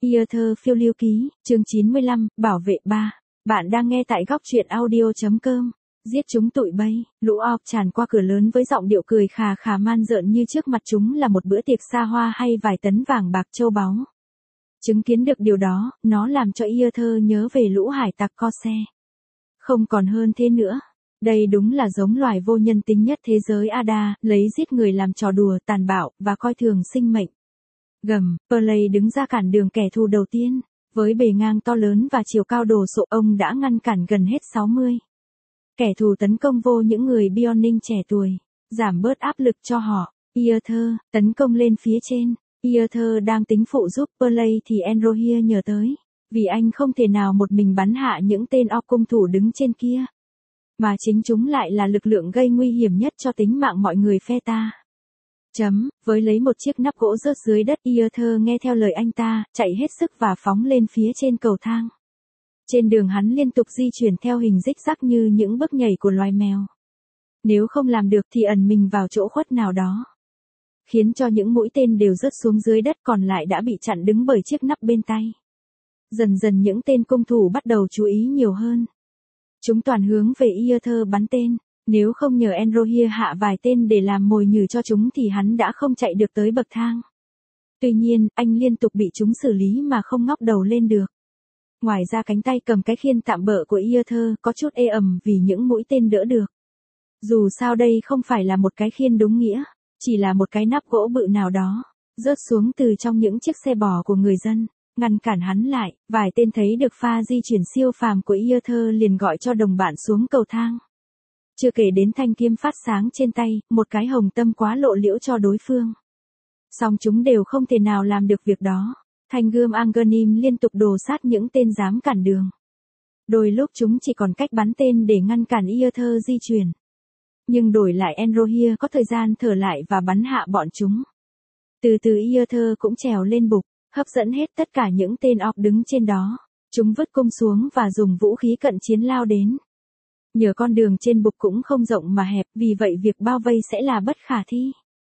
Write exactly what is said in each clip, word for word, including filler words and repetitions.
Yêu thơ phiêu lưu ký, chương chín mươi lăm, bảo vệ ba. Bạn đang nghe tại góc truyện audio.com. Giết chúng tụi bay, lũ orc tràn qua cửa lớn với giọng điệu cười khà khà man rợn như trước mặt chúng là một bữa tiệc xa hoa hay vài tấn vàng bạc châu báu. Chứng kiến được điều đó, nó làm cho Yêu thơ nhớ về lũ hải tặc Corsair. Không còn hơn thế nữa. Đây đúng là giống loài vô nhân tính nhất thế giới Ada, lấy giết người làm trò đùa, tàn bạo, và coi thường sinh mệnh. Gầm, Perley đứng ra cản đường kẻ thù đầu tiên. Với bề ngang to lớn và chiều cao đồ sộ, ông đã ngăn cản gần hết sáu mươi kẻ thù tấn công vô những người Bioning trẻ tuổi, giảm bớt áp lực cho họ. Yêu thơ tấn công lên phía trên. Yêu thơ đang tính phụ giúp Perley thì Enrohir nhờ tới, vì anh không thể nào một mình bắn hạ những tên orc cung thủ đứng trên kia, mà chính chúng lại là lực lượng gây nguy hiểm nhất cho tính mạng mọi người phe ta. Chấm, với lấy một chiếc nắp gỗ rớt dưới đất, Yêu thơ nghe theo lời anh ta, chạy hết sức và phóng lên phía trên cầu thang. Trên đường hắn liên tục di chuyển theo hình rích rắc như những bước nhảy của loài mèo. Nếu không làm được thì ẩn mình vào chỗ khuất nào đó, khiến cho những mũi tên đều rớt xuống dưới đất, còn lại đã bị chặn đứng bởi chiếc nắp bên tay. Dần dần những tên cung thủ bắt đầu chú ý nhiều hơn. Chúng toàn hướng về Yêu thơ bắn tên. Nếu không nhờ Enrohir hạ vài tên để làm mồi nhử cho chúng thì hắn đã không chạy được tới bậc thang. Tuy nhiên, anh liên tục bị chúng xử lý mà không ngóc đầu lên được. Ngoài ra cánh tay cầm cái khiên tạm bợ của Yêu thơ có chút ê ẩm vì những mũi tên đỡ được. Dù sao đây không phải là một cái khiên đúng nghĩa, chỉ là một cái nắp gỗ bự nào đó, rớt xuống từ trong những chiếc xe bò của người dân, ngăn cản hắn lại. Vài tên thấy được pha di chuyển siêu phàm của Yêu thơ liền gọi cho đồng bạn xuống cầu thang. Chưa kể đến thanh kiếm phát sáng trên tay, một cái hồng tâm quá lộ liễu cho đối phương. Song chúng đều không thể nào làm được việc đó. Thanh gươm Angernim liên tục đồ sát những tên dám cản đường. Đôi lúc chúng chỉ còn cách bắn tên để ngăn cản Yêu thơ di chuyển. Nhưng đổi lại Enrohir có thời gian thở lại và bắn hạ bọn chúng. Từ từ Yêu thơ cũng trèo lên bục, hấp dẫn hết tất cả những tên orc đứng trên đó. Chúng vứt cung xuống và dùng vũ khí cận chiến lao đến. Nhờ con đường trên bục cũng không rộng mà hẹp, vì vậy việc bao vây sẽ là bất khả thi.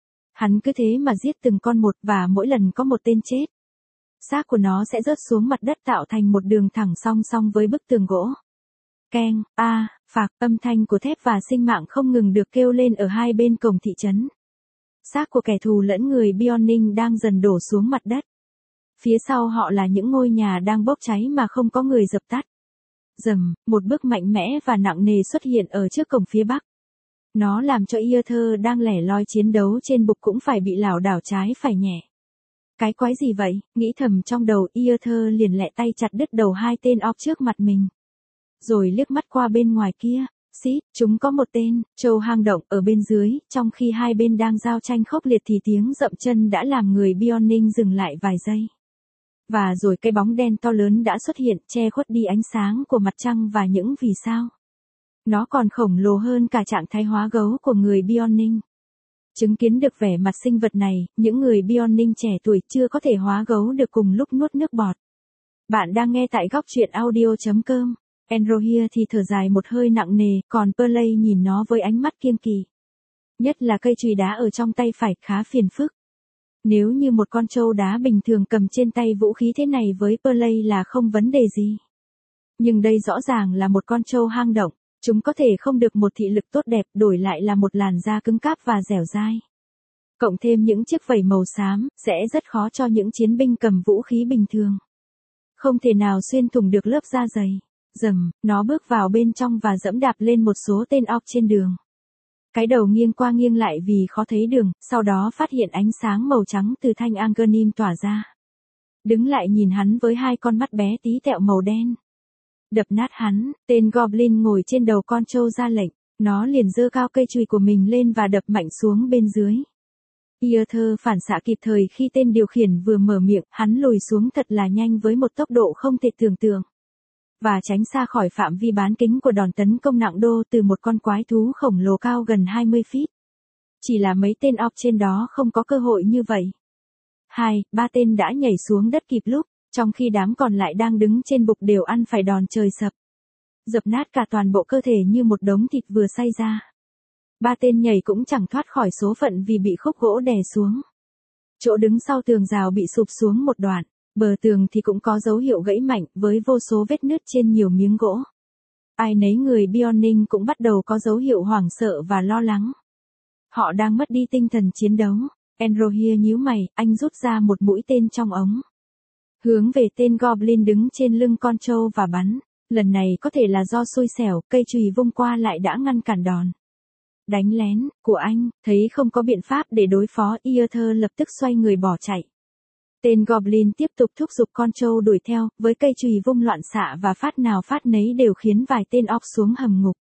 Hắn cứ thế mà giết từng con một, và mỗi lần có một tên chết, xác của nó sẽ rớt xuống mặt đất tạo thành một đường thẳng song song với bức tường gỗ. Keng, a, phạc, âm thanh của thép và sinh mạng không ngừng được kêu lên ở hai bên cổng thị trấn. Xác của kẻ thù lẫn người Bioning đang dần đổ xuống mặt đất. Phía sau họ là những ngôi nhà đang bốc cháy mà không có người dập tắt. Rầm, một bước mạnh mẽ và nặng nề xuất hiện ở trước cổng phía bắc. Nó làm cho Yêu thơ đang lẻ loi chiến đấu trên bục cũng phải bị lảo đảo trái phải nhẹ. Cái quái gì vậy, nghĩ thầm trong đầu, Yêu thơ liền lẹ tay chặt đứt đầu hai tên orc trước mặt mình. Rồi liếc mắt qua bên ngoài kia, xít, chúng có một tên, trâu hang động ở bên dưới. Trong khi hai bên đang giao tranh khốc liệt thì tiếng dậm chân đã làm người Bioning dừng lại vài giây. Và rồi cái bóng đen to lớn đã xuất hiện, che khuất đi ánh sáng của mặt trăng và những vì sao. Nó còn khổng lồ hơn cả trạng thái hóa gấu của người Bioning. Chứng kiến được vẻ mặt sinh vật này, những người Bioning trẻ tuổi chưa có thể hóa gấu được cùng lúc nuốt nước bọt. Bạn đang nghe tại góc truyện audio.com. Enrohir thì thở dài một hơi nặng nề, còn Perley nhìn nó với ánh mắt kiêng kỵ. Nhất là cây chùy đá ở trong tay phải khá phiền phức. Nếu như một con trâu đá bình thường cầm trên tay vũ khí thế này với Perley là không vấn đề gì. Nhưng đây rõ ràng là một con trâu hang động, chúng có thể không được một thị lực tốt đẹp, đổi lại là một làn da cứng cáp và dẻo dai. Cộng thêm những chiếc vảy màu xám, sẽ rất khó cho những chiến binh cầm vũ khí bình thường. Không thể nào xuyên thủng được lớp da dày. Rầm, nó bước vào bên trong và dẫm đạp lên một số tên orc trên đường. Cái đầu nghiêng qua nghiêng lại vì khó thấy đường, sau đó phát hiện ánh sáng màu trắng từ thanh Angernim tỏa ra. Đứng lại nhìn hắn với hai con mắt bé tí tẹo màu đen. Đập nát hắn, tên Goblin ngồi trên đầu con trâu ra lệnh, nó liền giơ cao cây chùy của mình lên và đập mạnh xuống bên dưới. Yêu thơ phản xạ kịp thời khi tên điều khiển vừa mở miệng, hắn lùi xuống thật là nhanh với một tốc độ không thể tưởng tượng. Và tránh xa khỏi phạm vi bán kính của đòn tấn công nặng đô từ một con quái thú khổng lồ cao gần hai mươi feet. Chỉ là mấy tên orc trên đó không có cơ hội như vậy. Hai, ba tên đã nhảy xuống đất kịp lúc, trong khi đám còn lại đang đứng trên bục đều ăn phải đòn trời sập. Dập nát cả toàn bộ cơ thể như một đống thịt vừa xay ra. Ba tên nhảy cũng chẳng thoát khỏi số phận vì bị khúc gỗ đè xuống. Chỗ đứng sau tường rào bị sụp xuống một đoạn. Bờ tường thì cũng có dấu hiệu gãy mạnh với vô số vết nứt trên nhiều miếng gỗ. Ai nấy người Bioning cũng bắt đầu có dấu hiệu hoảng sợ và lo lắng. Họ đang mất đi tinh thần chiến đấu. Enrohir nhíu mày, anh rút ra một mũi tên trong ống. Hướng về tên Goblin đứng trên lưng con trâu và bắn. Lần này có thể là do xui xẻo, cây chùy vung qua lại đã ngăn cản đòn đánh lén của anh. Thấy không có biện pháp để đối phó, Iother lập tức xoay người bỏ chạy. Tên Goblin tiếp tục thúc giục con trâu đuổi theo, với cây chùy vung loạn xạ và phát nào phát nấy đều khiến vài tên orc xuống hầm ngục.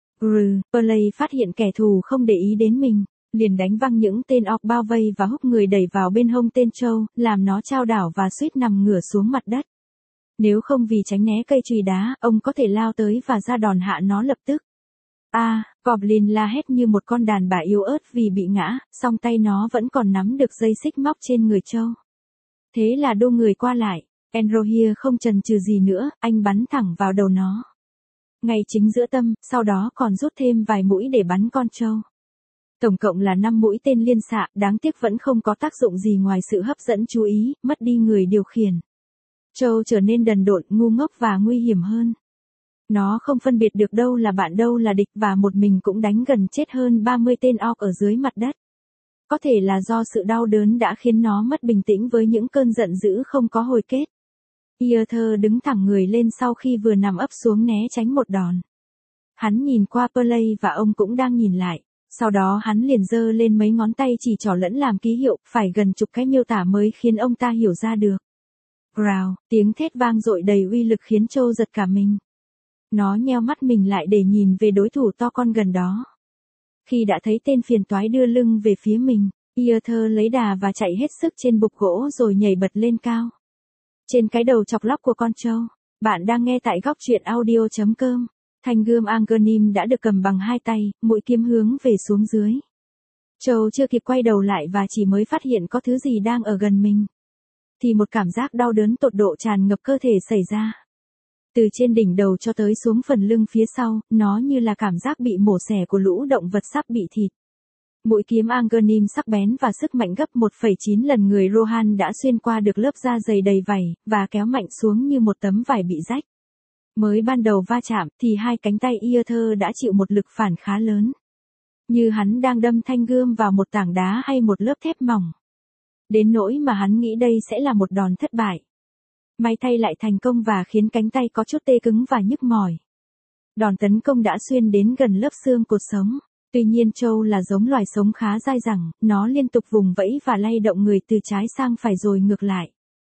Rừ, Perley phát hiện kẻ thù không để ý đến mình, liền đánh văng những tên orc bao vây và húc người đẩy vào bên hông tên trâu, làm nó chao đảo và suýt nằm ngửa xuống mặt đất. Nếu không vì tránh né cây chùy đá, ông có thể lao tới và ra đòn hạ nó lập tức. A, à, Goblin la hét như một con đàn bà yếu ớt vì bị ngã, song tay nó vẫn còn nắm được dây xích móc trên người trâu. Thế là đô người qua lại, Enrohir không chần chừ gì nữa, anh bắn thẳng vào đầu nó. Ngay chính giữa tâm, sau đó còn rút thêm vài mũi để bắn con trâu. Tổng cộng là năm mũi tên liên xạ, đáng tiếc vẫn không có tác dụng gì ngoài sự hấp dẫn chú ý, mất đi người điều khiển. Trâu trở nên đần độn, ngu ngốc và nguy hiểm hơn. Nó không phân biệt được đâu là bạn đâu là địch và một mình cũng đánh gần chết hơn ba mươi tên orc ở dưới mặt đất. Có thể là do sự đau đớn đã khiến nó mất bình tĩnh với những cơn giận dữ không có hồi kết. Iother đứng thẳng người lên sau khi vừa nằm ấp xuống né tránh một đòn. Hắn nhìn qua Perley và ông cũng đang nhìn lại. Sau đó hắn liền giơ lên mấy ngón tay chỉ trỏ lẫn làm ký hiệu, phải gần chục cái miêu tả mới khiến ông ta hiểu ra được. Growl, tiếng thét vang dội đầy uy lực khiến trâu giật cả mình. Nó nheo mắt mình lại để nhìn về đối thủ to con gần đó. Khi đã thấy tên phiền toái đưa lưng về phía mình, Iother lấy đà và chạy hết sức trên bục gỗ rồi nhảy bật lên cao. Trên cái đầu chọc lóc của con trâu, bạn đang nghe tại góc truyện audio chấm com. Thanh gươm Angernim đã được cầm bằng hai tay, mũi kiếm hướng về xuống dưới. Trâu chưa kịp quay đầu lại và chỉ mới phát hiện có thứ gì đang ở gần mình, thì một cảm giác đau đớn tột độ tràn ngập cơ thể xảy ra. Từ trên đỉnh đầu cho tới xuống phần lưng phía sau, nó như là cảm giác bị mổ xẻ của lũ động vật sắp bị thịt. Mũi kiếm Angernim sắc bén và sức mạnh gấp một phẩy chín lần người Rohan đã xuyên qua được lớp da dày đầy vảy, và kéo mạnh xuống như một tấm vải bị rách. Mới ban đầu va chạm, thì hai cánh tay Iother đã chịu một lực phản khá lớn. Như hắn đang đâm thanh gươm vào một tảng đá hay một lớp thép mỏng. Đến nỗi mà hắn nghĩ đây sẽ là một đòn thất bại. May thay lại thành công và khiến cánh tay có chút tê cứng và nhức mỏi. Đòn tấn công đã xuyên đến gần lớp xương cột sống. Tuy nhiên trâu là giống loài sống khá dai dẳng, nó liên tục vùng vẫy và lay động người từ trái sang phải rồi ngược lại.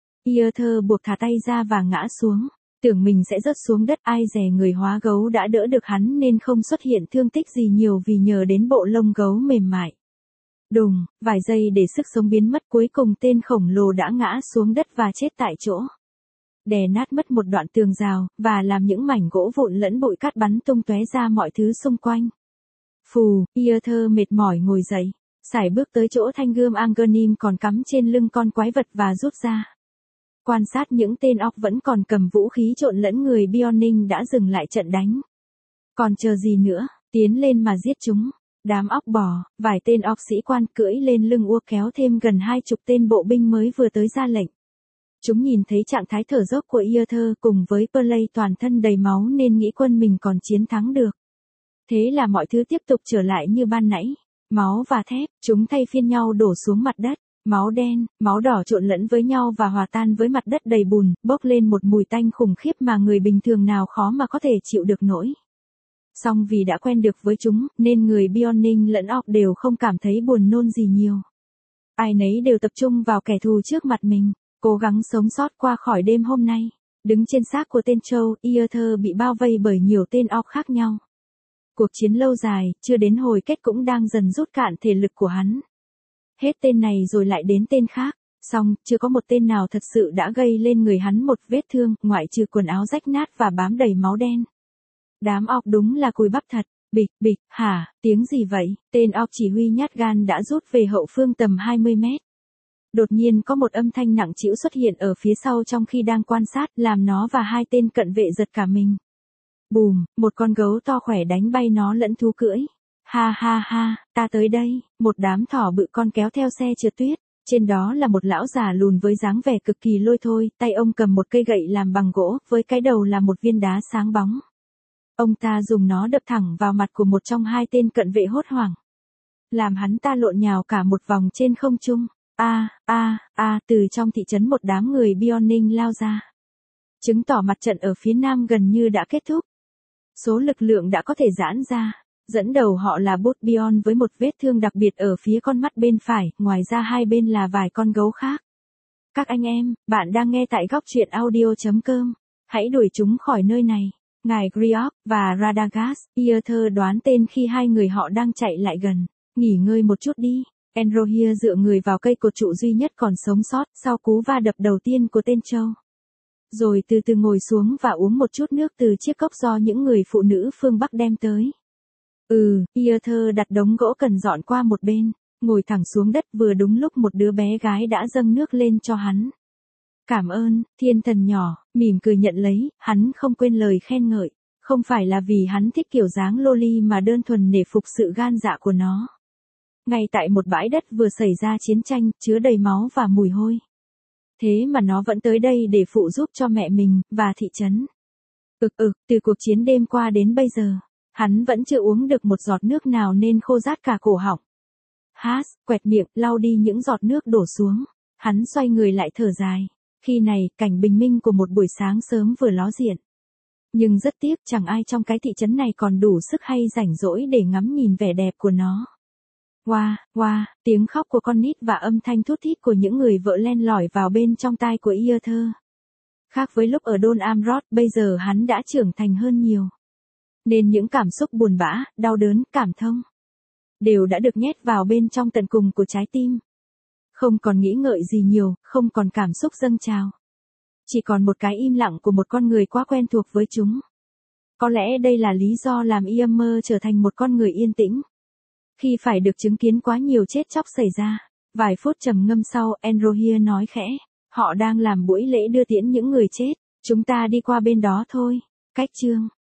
Iother buộc thả tay ra và ngã xuống. Tưởng mình sẽ rớt xuống đất, ai dè người hóa gấu đã đỡ được hắn nên không xuất hiện thương tích gì nhiều vì nhờ đến bộ lông gấu mềm mại. Đùng, vài giây để sức sống biến mất, cuối cùng tên khổng lồ đã ngã xuống đất và chết tại chỗ. Đè nát mất một đoạn tường rào, và làm những mảnh gỗ vụn lẫn bụi cát bắn tung tóe ra mọi thứ xung quanh. Phù, Iother mệt mỏi ngồi dậy, sải bước tới chỗ thanh gươm Angernim còn cắm trên lưng con quái vật và rút ra. Quan sát những tên orc vẫn còn cầm vũ khí trộn lẫn người Bioning đã dừng lại trận đánh. Còn chờ gì nữa, tiến lên mà giết chúng. Đám orc bò, vài tên orc sĩ quan cưỡi lên lưng ua kéo thêm gần hai chục tên bộ binh mới vừa tới ra lệnh. Chúng nhìn thấy trạng thái thở dốc của Iother cùng với Perley toàn thân đầy máu nên nghĩ quân mình còn chiến thắng được. Thế là mọi thứ tiếp tục trở lại như ban nãy. Máu và thép, chúng thay phiên nhau đổ xuống mặt đất. Máu đen, máu đỏ trộn lẫn với nhau và hòa tan với mặt đất đầy bùn, bốc lên một mùi tanh khủng khiếp mà người bình thường nào khó mà có thể chịu được nổi. Song vì đã quen được với chúng, nên người Bioning lẫn orc đều không cảm thấy buồn nôn gì nhiều. Ai nấy đều tập trung vào kẻ thù trước mặt mình, cố gắng sống sót qua khỏi đêm hôm nay. Đứng trên xác của tên trâu, Iother bị bao vây bởi nhiều tên orc khác nhau. Cuộc chiến lâu dài, chưa đến hồi kết cũng đang dần rút cạn thể lực của hắn. Hết tên này rồi lại đến tên khác, song chưa có một tên nào thật sự đã gây lên người hắn một vết thương, ngoại trừ quần áo rách nát và bám đầy máu đen. Đám orc đúng là cùi bắp thật. Bịch, bịch, hả, tiếng gì vậy? Tên orc chỉ huy nhát gan đã rút về hậu phương tầm hai mươi mét. Đột nhiên có một âm thanh nặng trĩu xuất hiện ở phía sau trong khi đang quan sát, làm nó và hai tên cận vệ giật cả mình. Bùm, một con gấu to khỏe đánh bay nó lẫn thú cưỡi. Ha ha ha, ta tới đây, một đám thỏ bự con kéo theo xe trượt tuyết. Trên đó là một lão già lùn với dáng vẻ cực kỳ lôi thôi, tay ông cầm một cây gậy làm bằng gỗ, với cái đầu là một viên đá sáng bóng. Ông ta dùng nó đập thẳng vào mặt của một trong hai tên cận vệ hốt hoảng, làm hắn ta lộn nhào cả một vòng trên không trung. A, a, a, từ trong thị trấn một đám người Bioning lao ra, chứng tỏ mặt trận ở phía nam gần như đã kết thúc. Số lực lượng đã có thể giãn ra. Dẫn đầu họ là Bút Bion với một vết thương đặc biệt ở phía con mắt bên phải, ngoài ra hai bên là vài con gấu khác. Các anh em, bạn đang nghe tại góc truyện audio.com. Hãy đuổi chúng khỏi nơi này. Ngài Griop và Radagast, Iether đoán tên khi hai người họ đang chạy lại gần. Nghỉ ngơi một chút đi. Enrohir dựa người vào cây cột trụ duy nhất còn sống sót sau cú va đập đầu tiên của tên trâu. Rồi từ từ ngồi xuống và uống một chút nước từ chiếc cốc do những người phụ nữ phương Bắc đem tới. Ừ, Iether đặt đống gỗ cần dọn qua một bên, ngồi thẳng xuống đất vừa đúng lúc một đứa bé gái đã dâng nước lên cho hắn. Cảm ơn, thiên thần nhỏ, mỉm cười nhận lấy, hắn không quên lời khen ngợi, không phải là vì hắn thích kiểu dáng loli mà đơn thuần nể phục sự gan dạ của nó. Ngay tại một bãi đất vừa xảy ra chiến tranh, chứa đầy máu và mùi hôi. Thế mà nó vẫn tới đây để phụ giúp cho mẹ mình, và thị trấn. Ực ực, từ cuộc chiến đêm qua đến bây giờ. Hắn vẫn chưa uống được một giọt nước nào nên khô rát cả cổ họng. Haas, quẹt miệng, lau đi những giọt nước đổ xuống. Hắn xoay người lại thở dài. Khi này, cảnh bình minh của một buổi sáng sớm vừa ló diện. Nhưng rất tiếc chẳng ai trong cái thị trấn này còn đủ sức hay rảnh rỗi để ngắm nhìn vẻ đẹp của nó. Wow, wow, tiếng khóc của con nít và âm thanh thút thít của những người vợ len lỏi vào bên trong tai của Iether. Khác với lúc ở Dol Amroth, bây giờ hắn đã trưởng thành hơn nhiều. Nên những cảm xúc buồn bã, đau đớn, cảm thông đều đã được nhét vào bên trong tận cùng của trái tim. Không còn nghĩ ngợi gì nhiều, không còn cảm xúc dâng trào. Chỉ còn một cái im lặng của một con người quá quen thuộc với chúng. Có lẽ đây là lý do làm Ymir trở thành một con người yên tĩnh. Khi phải được chứng kiến quá nhiều chết chóc xảy ra, vài phút trầm ngâm sau, Enrohir nói khẽ, họ đang làm buổi lễ đưa tiễn những người chết, chúng ta đi qua bên đó thôi. Cách chương